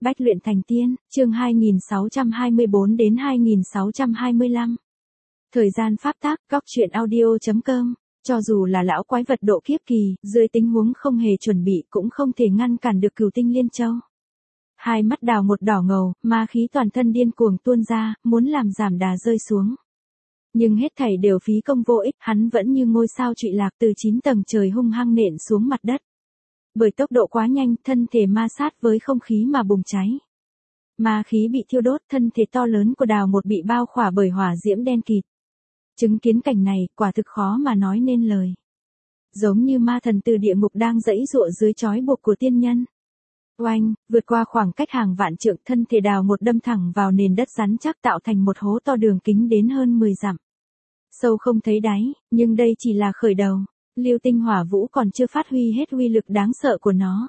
Bách luyện thành tiên, chương 2624 đến 2625. Thời gian pháp tác, góc truyện audio.com. Cho dù là lão quái vật độ kiếp kỳ, dưới tình huống không hề chuẩn bị cũng không thể ngăn cản được Cửu Tinh Liên Châu. Hai mắt đào một đỏ ngầu, ma khí toàn thân điên cuồng tuôn ra, muốn làm giảm đà rơi xuống. Nhưng hết thảy đều phí công vô ích, hắn vẫn như ngôi sao trụy lạc từ 9 tầng trời hung hăng nện xuống mặt đất. Bởi tốc độ quá nhanh, thân thể ma sát với không khí mà bùng cháy. Ma khí bị thiêu đốt, thân thể to lớn của Đào Một bị bao khỏa bởi hỏa diễm đen kịt. Chứng kiến cảnh này, quả thực khó mà nói nên lời. Giống như ma thần từ địa ngục đang giãy giụa dưới trói buộc của tiên nhân. Oanh, vượt qua khoảng cách hàng vạn trượng, thân thể Đào Một đâm thẳng vào nền đất rắn chắc tạo thành một hố to đường kính đến hơn 10 dặm. Sâu không thấy đáy, nhưng đây chỉ là khởi đầu. Lưu tinh hỏa vũ còn chưa phát huy hết uy lực đáng sợ của nó.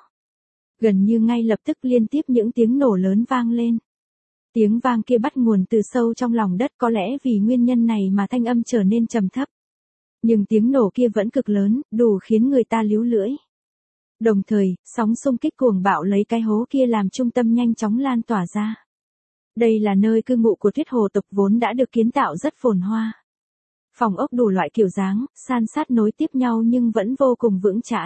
Gần như ngay lập tức liên tiếp những tiếng nổ lớn vang lên. Tiếng vang kia bắt nguồn từ sâu trong lòng đất, có lẽ vì nguyên nhân này mà thanh âm trở nên trầm thấp. Nhưng tiếng nổ kia vẫn cực lớn, đủ khiến người ta líu lưỡi. Đồng thời, sóng xung kích cuồng bạo lấy cái hố kia làm trung tâm nhanh chóng lan tỏa ra. Đây là nơi cư ngụ của Tuyết Hồ tộc vốn đã được kiến tạo rất phồn hoa. Phòng ốc đủ loại kiểu dáng, san sát nối tiếp nhau nhưng vẫn vô cùng vững chãi.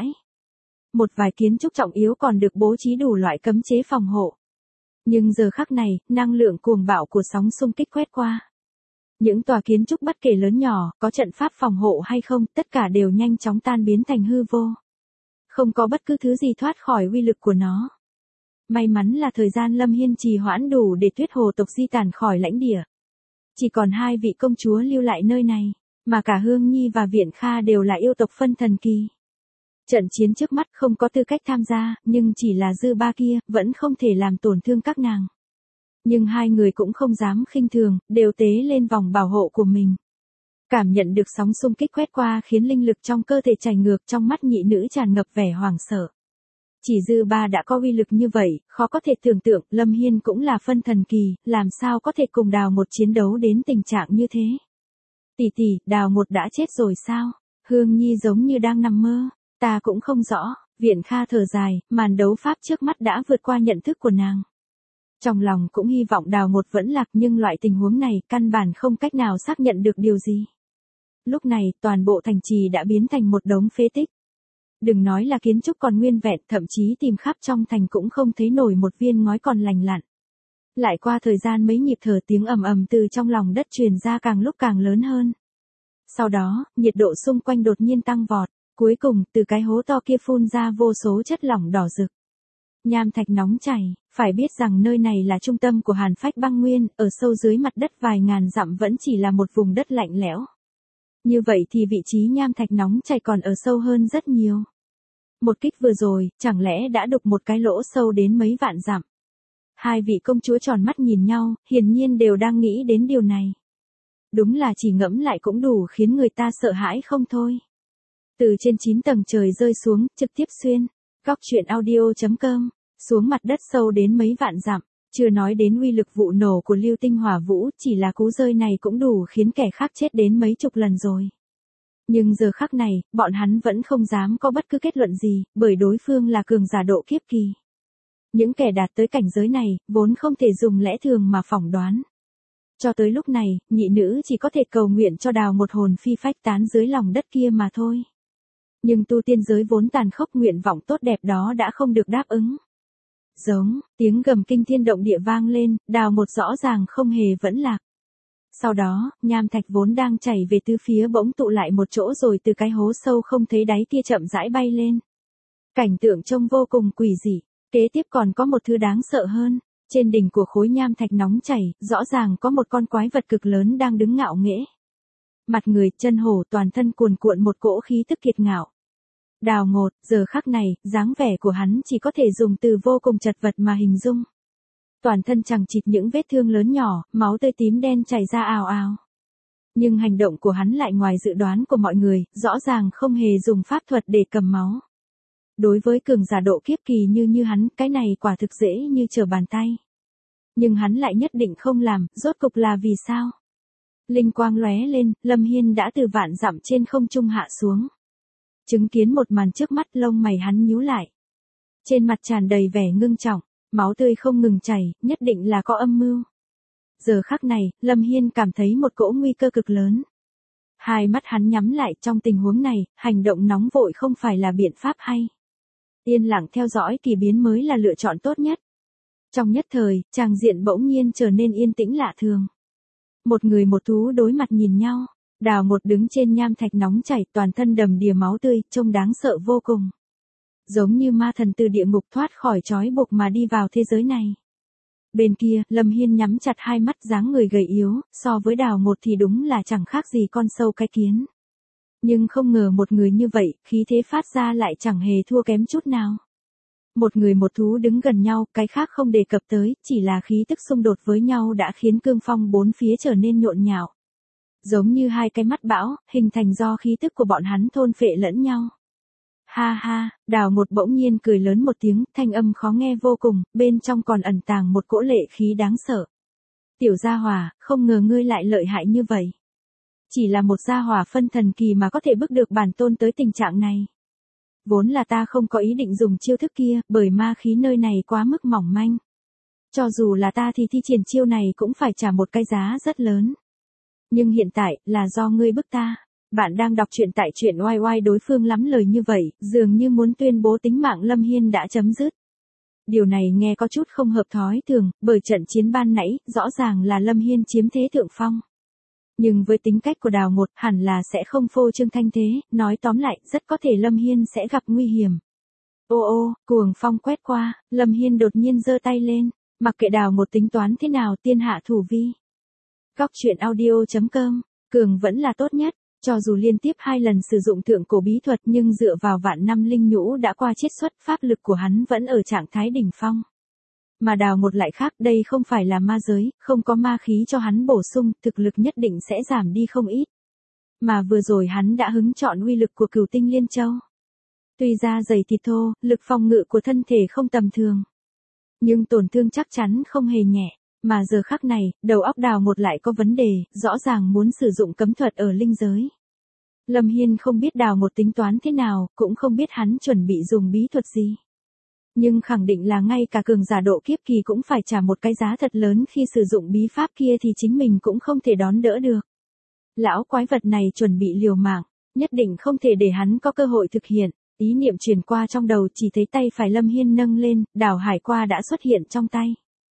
Một vài kiến trúc trọng yếu còn được bố trí đủ loại cấm chế phòng hộ. Nhưng giờ khắc này, năng lượng cuồng bạo của sóng xung kích quét qua. Những tòa kiến trúc bất kể lớn nhỏ, có trận pháp phòng hộ hay không, tất cả đều nhanh chóng tan biến thành hư vô. Không có bất cứ thứ gì thoát khỏi uy lực của nó. May mắn là thời gian Lâm Hiên trì hoãn đủ để Tuyết Hồ tộc di tản khỏi lãnh địa. Chỉ còn 2 vị công chúa lưu lại nơi này, mà cả Hương Nhi và Viện Kha đều là yêu tộc phân thần kỳ. Trận chiến trước mắt không có tư cách tham gia, nhưng chỉ là dư ba kia, vẫn không thể làm tổn thương các nàng. Nhưng hai người cũng không dám khinh thường, đều tế lên vòng bảo hộ của mình. Cảm nhận được sóng xung kích quét qua khiến linh lực trong cơ thể chảy ngược, trong mắt nhị nữ tràn ngập vẻ hoảng sợ. Chỉ dư ba đã có uy lực như vậy, khó có thể tưởng tượng, Lâm Hiên cũng là phân thần kỳ, làm sao có thể cùng Đào Một chiến đấu đến tình trạng như thế. Tỷ tỷ, Đào Một đã chết rồi sao? Hương Nhi giống như đang nằm mơ, ta cũng không rõ. Viện Kha thở dài, màn đấu pháp trước mắt đã vượt qua nhận thức của nàng. Trong lòng cũng hy vọng Đào Một vẫn lạc, nhưng loại tình huống này căn bản không cách nào xác nhận được điều gì. Lúc này, toàn bộ thành trì đã biến thành một đống phế tích. Đừng nói là kiến trúc còn nguyên vẹn, thậm chí tìm khắp trong thành cũng không thấy nổi một viên ngói còn lành lặn. Lại qua thời gian mấy nhịp thở, tiếng ầm ầm từ trong lòng đất truyền ra càng lúc càng lớn hơn. Sau đó, nhiệt độ xung quanh đột nhiên tăng vọt, cuối cùng từ cái hố to kia phun ra vô số chất lỏng đỏ rực. Nham thạch nóng chảy, phải biết rằng nơi này là trung tâm của Hàn Phách băng nguyên, ở sâu dưới mặt đất vài ngàn dặm vẫn chỉ là một vùng đất lạnh lẽo. Như vậy thì vị trí nham thạch nóng chảy còn ở sâu hơn rất nhiều. Một kích vừa rồi, chẳng lẽ đã đục một cái lỗ sâu đến mấy vạn dặm. Hai vị công chúa tròn mắt nhìn nhau, hiển nhiên đều đang nghĩ đến điều này. Đúng là chỉ ngẫm lại cũng đủ khiến người ta sợ hãi không thôi. Từ trên 9 tầng trời rơi xuống, trực tiếp xuyên, góc truyện audio.com, xuống mặt đất sâu đến mấy vạn dặm. Chưa nói đến uy lực vụ nổ của lưu tinh hỏa vũ, chỉ là cú rơi này cũng đủ khiến kẻ khác chết đến mấy chục lần rồi. Nhưng giờ khắc này, bọn hắn vẫn không dám có bất cứ kết luận gì, bởi đối phương là cường giả độ kiếp kỳ. Những kẻ đạt tới cảnh giới này, vốn không thể dùng lẽ thường mà phỏng đoán. Cho tới lúc này, nhị nữ chỉ có thể cầu nguyện cho Đào Một hồn phi phách tán dưới lòng đất kia mà thôi. Nhưng tu tiên giới vốn tàn khốc, nguyện vọng tốt đẹp đó đã không được đáp ứng. Giống, tiếng gầm kinh thiên động địa vang lên, Đào Một rõ ràng không hề vẫn lạc. Sau đó, nham thạch vốn đang chảy về tứ phía bỗng tụ lại một chỗ rồi từ cái hố sâu không thấy đáy kia chậm rãi bay lên. Cảnh tượng trông vô cùng quỷ dị, kế tiếp còn có một thứ đáng sợ hơn. Trên đỉnh của khối nham thạch nóng chảy, rõ ràng có một con quái vật cực lớn đang đứng ngạo nghễ. Mặt người, chân hổ, toàn thân cuồn cuộn một cỗ khí tức kiệt ngạo. Đào Một, giờ khắc này, dáng vẻ của hắn chỉ có thể dùng từ vô cùng chật vật mà hình dung. Toàn thân chằng chịt những vết thương lớn nhỏ, máu tươi tím đen chảy ra ào ào. Nhưng hành động của hắn lại ngoài dự đoán của mọi người, rõ ràng không hề dùng pháp thuật để cầm máu. Đối với cường giả độ kiếp kỳ như hắn, cái này quả thực dễ như trở bàn tay. Nhưng hắn lại nhất định không làm, rốt cục là vì sao? Linh quang lóe lên, Lâm Hiên đã từ vạn dặm trên không trung hạ xuống. Chứng kiến một màn trước mắt, lông mày hắn nhíu lại. Trên mặt tràn đầy vẻ ngưng trọng, Máu tươi không ngừng chảy, nhất định là có âm mưu. Giờ khắc này, Lâm Hiên cảm thấy một cỗ nguy cơ cực lớn. Hai mắt hắn nhắm lại, trong tình huống này, hành động nóng vội không phải là biện pháp hay. Yên lặng theo dõi kỳ biến mới là lựa chọn tốt nhất. Trong nhất thời, tràng diện bỗng nhiên trở nên yên tĩnh lạ thường. Một người một thú đối mặt nhìn nhau, Đào một đứng trên nham thạch nóng chảy, toàn thân đầm đìa máu tươi, trông đáng sợ vô cùng. Giống như ma thần từ địa ngục thoát khỏi trói buộc mà đi vào thế giới này. Bên kia, Lâm Hiên nhắm chặt hai mắt, dáng người gầy yếu, so với Đào một thì đúng là chẳng khác gì con sâu cái kiến. Nhưng không ngờ một người như vậy, khí thế phát ra lại chẳng hề thua kém chút nào. Một người một thú đứng gần nhau, cái khác không đề cập tới, chỉ là khí tức xung đột với nhau đã khiến cương phong bốn phía trở nên nhộn nhạo. Giống như hai cái mắt bão, hình thành do khí tức của bọn hắn thôn phệ lẫn nhau. Ha ha, Đào một bỗng nhiên cười lớn một tiếng, thanh âm khó nghe vô cùng, bên trong còn ẩn tàng một cỗ lệ khí đáng sợ. Tiểu gia hỏa, không ngờ ngươi lại lợi hại như vậy. Chỉ là một gia hỏa phân thần kỳ mà có thể bước được bản tôn tới tình trạng này. Vốn là ta không có ý định dùng chiêu thức kia, bởi ma khí nơi này quá mức mỏng manh. Cho dù là ta thì thi triển chiêu này cũng phải trả một cái giá rất lớn. Nhưng hiện tại, là do ngươi bức ta. Bạn đang đọc truyện tại truyện oai oai, đối phương lắm lời như vậy, dường như muốn tuyên bố tính mạng Lâm Hiên đã chấm dứt. Điều này nghe có chút không hợp thói thường, bởi trận chiến ban nãy, rõ ràng là Lâm Hiên chiếm thế thượng phong. Nhưng với tính cách của Đào một, hẳn là sẽ không phô trương thanh thế, nói tóm lại, rất có thể Lâm Hiên sẽ gặp nguy hiểm. Ô ô, cuồng phong quét qua, Lâm Hiên đột nhiên giơ tay lên, mặc kệ Đào một tính toán thế nào, tiên hạ thủ vi. Góc truyện audio.com, cường vẫn là tốt nhất. Cho dù liên tiếp 2 lần sử dụng thượng cổ bí thuật nhưng dựa vào vạn năm linh nhũ đã qua chiết xuất, pháp lực của hắn vẫn ở trạng thái đỉnh phong. Mà Đào một lại khác, đây không phải là ma giới, không có ma khí cho hắn bổ sung, thực lực nhất định sẽ giảm đi không ít. Mà vừa rồi hắn đã hứng chọn uy lực của Cửu Tinh Liên Châu. Tuy da dày thịt thô, lực phòng ngự của thân thể không tầm thường. Nhưng tổn thương chắc chắn không hề nhẹ. Mà giờ khắc này, đầu óc Đào một lại có vấn đề, rõ ràng muốn sử dụng cấm thuật ở linh giới. Lâm Hiên không biết Đào một tính toán thế nào, cũng không biết hắn chuẩn bị dùng bí thuật gì. Nhưng khẳng định là ngay cả cường giả độ kiếp kỳ cũng phải trả một cái giá thật lớn khi sử dụng bí pháp kia thì chính mình cũng không thể đón đỡ được. Lão quái vật này chuẩn bị liều mạng, nhất định không thể để hắn có cơ hội thực hiện. Ý niệm truyền qua trong đầu, chỉ thấy tay phải Lâm Hiên nâng lên, đào hải qua đã xuất hiện trong tay.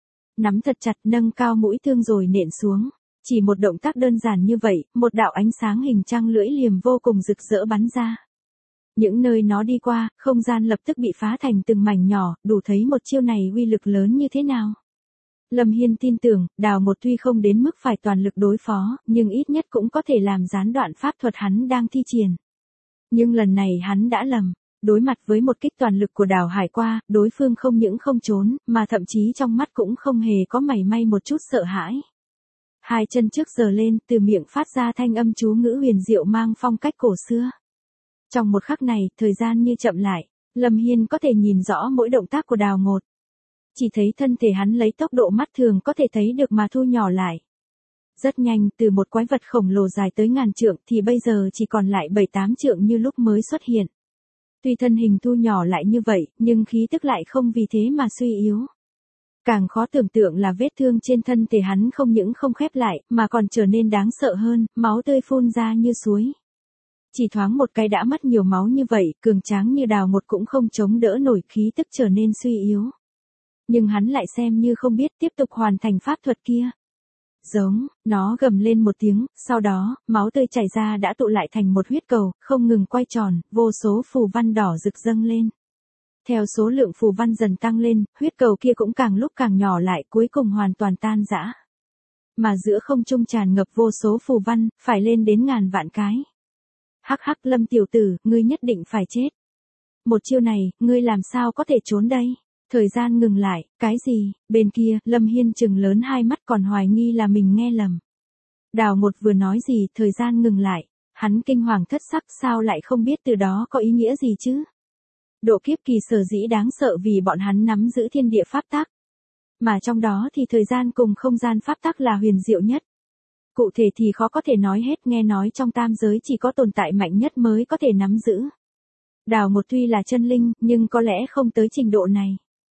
Nắm thật chặt, nâng cao mũi thương rồi nện xuống. Chỉ một động tác đơn giản như vậy, một đạo ánh sáng hình trăng lưỡi liềm vô cùng rực rỡ bắn ra. Những nơi nó đi qua, không gian lập tức bị phá thành từng mảnh nhỏ, đủ thấy một chiêu này uy lực lớn như thế nào. Lâm Hiên tin tưởng, Đào một tuy không đến mức phải toàn lực đối phó, nhưng ít nhất cũng có thể làm gián đoạn pháp thuật hắn đang thi triển. Nhưng lần này hắn đã lầm. Đối mặt với một kích toàn lực của Đào Hải qua, đối phương không những không trốn, mà thậm chí trong mắt cũng không hề có mảy may một chút sợ hãi. Hai chân trước giơ lên, từ miệng phát ra thanh âm chú ngữ huyền diệu mang phong cách cổ xưa. Trong một khắc này, thời gian như chậm lại, Lâm Hiên có thể nhìn rõ mỗi động tác của Đào một. Chỉ thấy thân thể hắn lấy tốc độ mắt thường có thể thấy được mà thu nhỏ lại. Rất nhanh, từ một quái vật khổng lồ dài tới ngàn trượng thì bây giờ chỉ còn lại 7-8 trượng như lúc mới xuất hiện. Tuy thân hình thu nhỏ lại như vậy, nhưng khí tức lại không vì thế mà suy yếu. Càng khó tưởng tượng là vết thương trên thân thể hắn không những không khép lại, mà còn trở nên đáng sợ hơn, máu tươi phun ra như suối. Chỉ thoáng một cái đã mất nhiều máu như vậy, cường tráng như Đào một cũng không chống đỡ nổi, khí tức trở nên suy yếu. Nhưng hắn lại xem như không biết, tiếp tục hoàn thành pháp thuật kia. Giống, nó gầm lên một tiếng, sau đó, máu tươi chảy ra đã tụ lại thành một huyết cầu, không ngừng quay tròn, vô số phù văn đỏ rực dâng lên. Theo số lượng phù văn dần tăng lên, huyết cầu kia cũng càng lúc càng nhỏ lại, cuối cùng hoàn toàn tan rã. Mà giữa không trung tràn ngập vô số phù văn, phải lên đến ngàn vạn cái. Hắc hắc, Lâm tiểu tử, ngươi nhất định phải chết. Một chiêu này, ngươi làm sao có thể trốn đây? Thời gian ngừng lại, cái gì? Bên kia, Lâm Hiên trừng lớn hai mắt còn hoài nghi là mình nghe lầm. Đào một vừa nói gì, thời gian ngừng lại. Hắn kinh hoàng thất sắc, sao lại không biết từ đó có ý nghĩa gì chứ? Độ kiếp kỳ sở dĩ đáng sợ vì bọn hắn nắm giữ thiên địa pháp tắc. Mà trong đó thì thời gian cùng không gian pháp tắc là huyền diệu nhất. Cụ thể thì khó có thể nói hết, nghe nói trong tam giới chỉ có tồn tại mạnh nhất mới có thể nắm giữ. Đào một tuy là chân linh, nhưng có lẽ không tới trình độ này.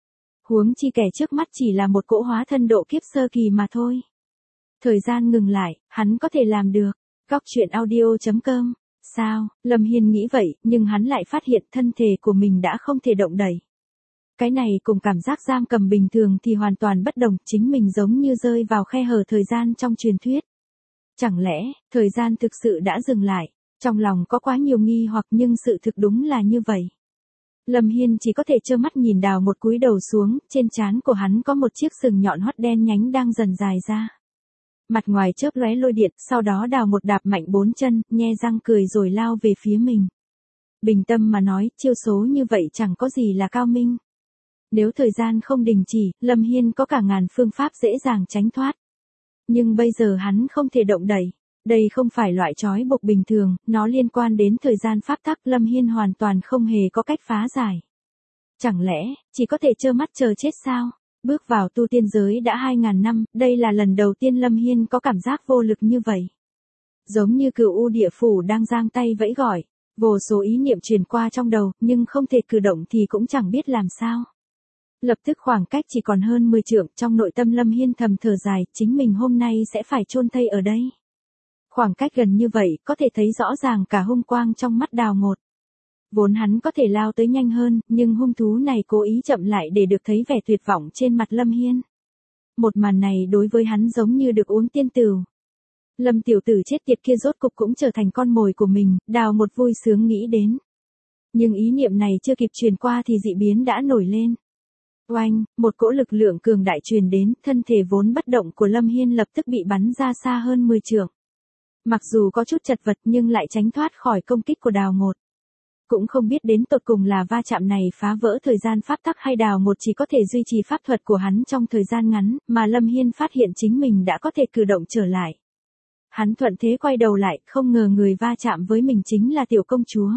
Huống chi kẻ trước mắt chỉ là một cỗ hóa thân độ kiếp sơ kỳ mà thôi. Thời gian ngừng lại, hắn có thể làm được. Góc truyện audio.com. Sao, Lâm Hiên nghĩ vậy, nhưng hắn lại phát hiện thân thể của mình đã không thể động đẩy. Cái này cùng cảm giác giam cầm bình thường thì hoàn toàn bất đồng, chính mình giống như rơi vào khe hở thời gian trong truyền thuyết. Chẳng lẽ, thời gian thực sự đã dừng lại? Trong lòng có quá nhiều nghi hoặc nhưng sự thực đúng là như vậy. Lâm Hiên chỉ có thể trơ mắt nhìn Đào một cúi đầu xuống, trên trán của hắn có một chiếc sừng nhọn hoắt đen nhánh đang dần dài ra. Mặt ngoài chớp lóe lôi điện, sau đó Đào một đạp mạnh 4 chân, nhe răng cười rồi lao về phía mình. Bình tâm mà nói, chiêu số như vậy chẳng có gì là cao minh. Nếu thời gian không đình chỉ, Lâm Hiên có cả ngàn phương pháp dễ dàng tránh thoát. Nhưng bây giờ hắn không thể động đẩy. Đây không phải loại trói buộc bình thường, nó liên quan đến thời gian pháp tắc, Lâm Hiên hoàn toàn không hề có cách phá giải. Chẳng lẽ, chỉ có thể trơ mắt chờ chết sao? Bước vào tu tiên giới đã 2000 năm, đây là lần đầu tiên Lâm Hiên có cảm giác vô lực như vậy. Giống như Cửu U Địa Phủ đang giang tay vẫy gọi, vô số ý niệm truyền qua trong đầu, nhưng không thể cử động thì cũng chẳng biết làm sao. Lập tức khoảng cách chỉ còn hơn 10 trượng, trong nội tâm Lâm Hiên thầm thở dài, chính mình hôm nay sẽ phải chôn thây ở đây. Khoảng cách gần như vậy, có thể thấy rõ ràng cả hung quang trong mắt Đào một. Vốn hắn có thể lao tới nhanh hơn, nhưng hung thú này cố ý chậm lại để được thấy vẻ tuyệt vọng trên mặt Lâm Hiên. Một màn này đối với hắn giống như được uống tiên tửu. Lâm tiểu tử chết tiệt kia rốt cục cũng trở thành con mồi của mình, Đào một vui sướng nghĩ đến. Nhưng ý niệm này chưa kịp truyền qua thì dị biến đã nổi lên. Oanh, một cỗ lực lượng cường đại truyền đến, thân thể vốn bất động của Lâm Hiên lập tức bị bắn ra xa hơn 10 trượng. Mặc dù có chút chật vật nhưng lại tránh thoát khỏi công kích của Đào một. Cũng không biết đến tột cùng là va chạm này phá vỡ thời gian pháp tắc hay Đào một chỉ có thể duy trì pháp thuật của hắn trong thời gian ngắn, mà Lâm Hiên phát hiện chính mình đã có thể cử động trở lại. Hắn thuận thế quay đầu lại, không ngờ người va chạm với mình chính là tiểu công chúa.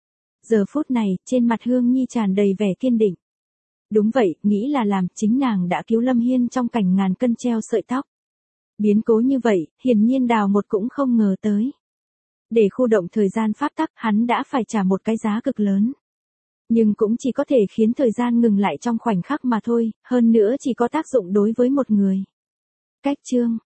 Giờ phút này, trên mặt Hương Nhi tràn đầy vẻ kiên định. Đúng vậy, nghĩ là làm, chính nàng đã cứu Lâm Hiên trong cảnh ngàn cân treo sợi tóc. Biến cố như vậy, hiển nhiên Đào một cũng không ngờ tới. Để khu động thời gian pháp tắc, hắn đã phải trả một cái giá cực lớn. Nhưng cũng chỉ có thể khiến thời gian ngừng lại trong khoảnh khắc mà thôi, hơn nữa chỉ có tác dụng đối với một người. Cách chương